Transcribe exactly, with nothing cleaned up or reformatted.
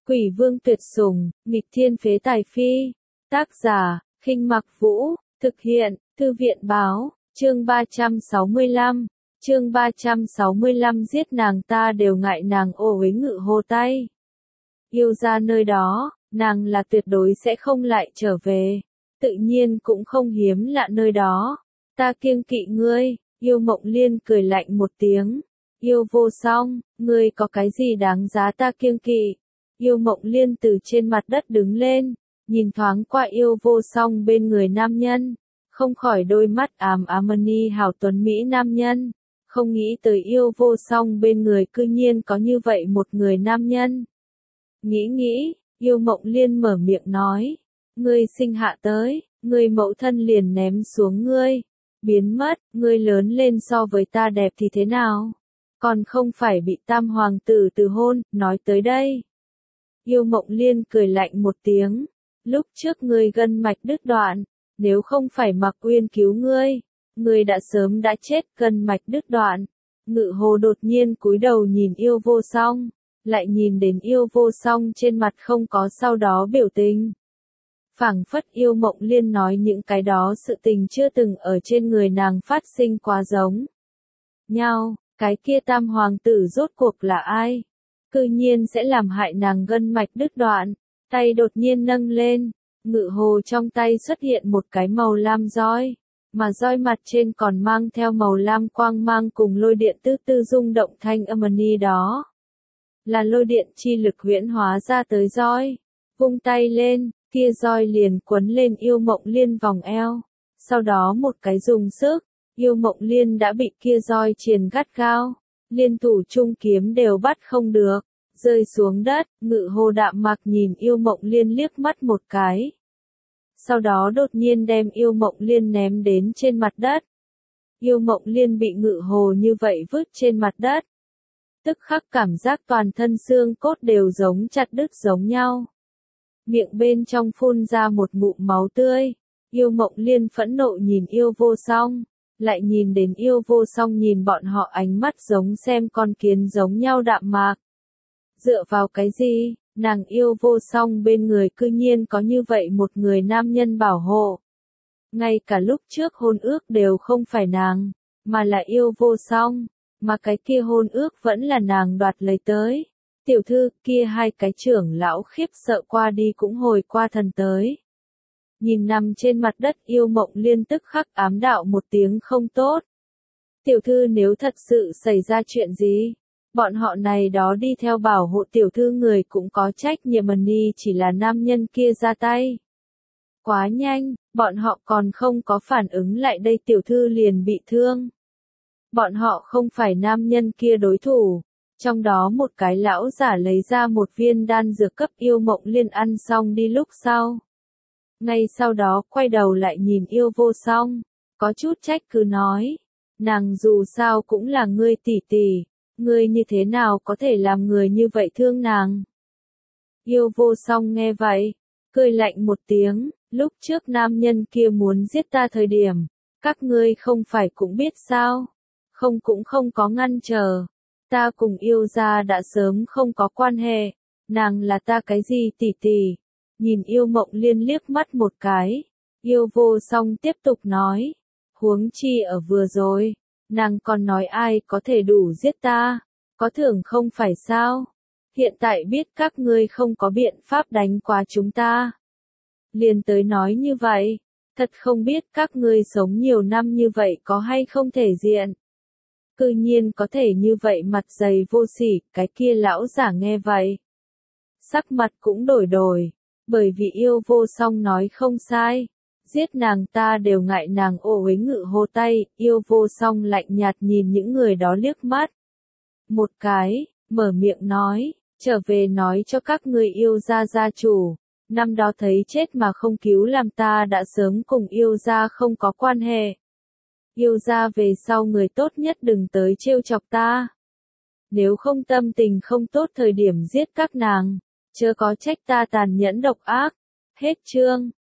Quỷ vương tuyệt sủng, nghịch thiên phế tài phi. Tác giả, Khinh Mặc Vũ, thực hiện, Thư viện báo, chương ba trăm sáu mươi lăm, chương ba trăm sáu mươi lăm giết nàng ta đều ngại nàng ô uế ngự hồ tay. Yêu ra nơi đó, nàng là tuyệt đối sẽ không lại trở về, tự nhiên cũng không hiếm lạ nơi đó. Ta kiêng kỵ ngươi, Yêu Mộng Liên cười lạnh một tiếng. Yêu Vô Song, ngươi có cái gì đáng giá ta kiêng kỵ? Yêu Mộng Liên từ trên mặt đất đứng lên, nhìn thoáng qua Yêu Vô Song bên người nam nhân, không khỏi đôi mắt ám ám ni hào tuấn Mỹ nam nhân, không nghĩ tới Yêu Vô Song bên người cư nhiên có như vậy một người nam nhân. Nghĩ nghĩ, Yêu Mộng Liên mở miệng nói, ngươi sinh hạ tới, ngươi mẫu thân liền ném xuống ngươi, biến mất, ngươi lớn lên so với ta đẹp thì thế nào? Còn không phải bị tam hoàng tử từ hôn, nói tới đây. Yêu Mộng Liên cười lạnh một tiếng, lúc trước ngươi gân mạch đứt đoạn, nếu không phải Mạc Uyên cứu ngươi, ngươi đã sớm đã chết gân mạch đứt đoạn. Ngự hồ đột nhiên cúi đầu nhìn Yêu Vô Song, lại nhìn đến Yêu Vô Song trên mặt không có sau đó biểu tình. Phảng phất Yêu Mộng Liên nói những cái đó sự tình chưa từng ở trên người nàng phát sinh quá giống nhau, cái kia tam hoàng tử rốt cuộc là ai? Cư nhiên sẽ làm hại nàng gân mạch đứt đoạn, tay đột nhiên nâng lên, ngự hồ trong tay xuất hiện một cái màu lam roi, mà roi mặt trên còn mang theo màu lam quang mang cùng lôi điện tư tư rung động thanh âm ni đó. Là lôi điện chi lực huyễn hóa ra tới roi, vung tay lên, kia roi liền quấn lên Yêu Mộng Liên vòng eo, sau đó một cái dùng sức, Yêu Mộng Liên đã bị kia roi triền gắt gao, liên thủ chung kiếm đều bắt không được, rơi xuống đất. Ngự hồ đạm mạc nhìn Yêu Mộng Liên liếc mắt một cái, sau đó đột nhiên đem Yêu Mộng Liên ném đến trên mặt đất. Yêu Mộng Liên bị ngự hồ như vậy vứt trên mặt đất, tức khắc cảm giác toàn thân xương cốt đều giống chặt đứt giống nhau, miệng bên trong phun ra một ngụm máu tươi. Yêu Mộng Liên phẫn nộ nhìn Yêu Vô Song, lại nhìn đến Yêu Vô Song nhìn bọn họ ánh mắt giống xem con kiến giống nhau đạm mạc. Dựa vào cái gì, nàng Yêu Vô Song bên người cư nhiên có như vậy một người nam nhân bảo hộ. Ngay cả lúc trước hôn ước đều không phải nàng, mà là Yêu Vô Song, mà cái kia hôn ước vẫn là nàng đoạt lấy tới. Tiểu thư, kia hai cái trưởng lão khiếp sợ qua đi cũng hồi qua thần tới. Nhìn nằm trên mặt đất Yêu Mộng Liên tức khắc ám đạo một tiếng không tốt. Tiểu thư, nếu thật sự xảy ra chuyện gì, bọn họ này đó đi theo bảo hộ tiểu thư người cũng có trách nhiệm, ni chỉ là nam nhân kia ra tay. Quá nhanh, bọn họ còn không có phản ứng lại đây tiểu thư liền bị thương. Bọn họ không phải nam nhân kia đối thủ. Trong đó một cái lão giả lấy ra một viên đan dược cấp Yêu Mộng Liên ăn xong đi lúc sau. Ngay sau đó quay đầu lại nhìn Yêu Vô Song, có chút trách cứ nói, nàng dù sao cũng là ngươi tỷ tỷ, ngươi như thế nào có thể làm người như vậy thương nàng. Yêu Vô Song nghe vậy, cười lạnh một tiếng, lúc trước nam nhân kia muốn giết ta thời điểm, các ngươi không phải cũng biết sao, không cũng không có ngăn trở. Ta cùng Yêu gia đã sớm không có quan hệ, nàng là ta cái gì tỷ tỷ. Nhìn Yêu Mộng Liên liếc mắt một cái, Yêu Vô Song tiếp tục nói, huống chi ở vừa rồi, nàng còn nói ai có thể đủ giết ta, có thưởng không phải sao, hiện tại biết các ngươi không có biện pháp đánh qua chúng ta. Liền tới nói như vậy, thật không biết các ngươi sống nhiều năm như vậy có hay không thể diện. Cư nhiên có thể như vậy mặt dày vô sỉ, cái kia lão giả nghe vậy. Sắc mặt cũng đổi đổi, bởi vì Yêu Vô Song nói không sai, giết nàng ta đều ngại nàng ô uế ngự hồ tay. Yêu Vô Song lạnh nhạt nhìn những người đó liếc mắt một cái, mở miệng nói, trở về nói cho các ngươi Yêu gia gia chủ, năm đó thấy chết mà không cứu làm ta đã sớm cùng Yêu gia không có quan hệ. Yêu gia về sau người tốt nhất đừng tới trêu chọc ta. Nếu không tâm tình không tốt thời điểm giết các nàng, chớ có trách ta tàn nhẫn độc ác. Hết chương.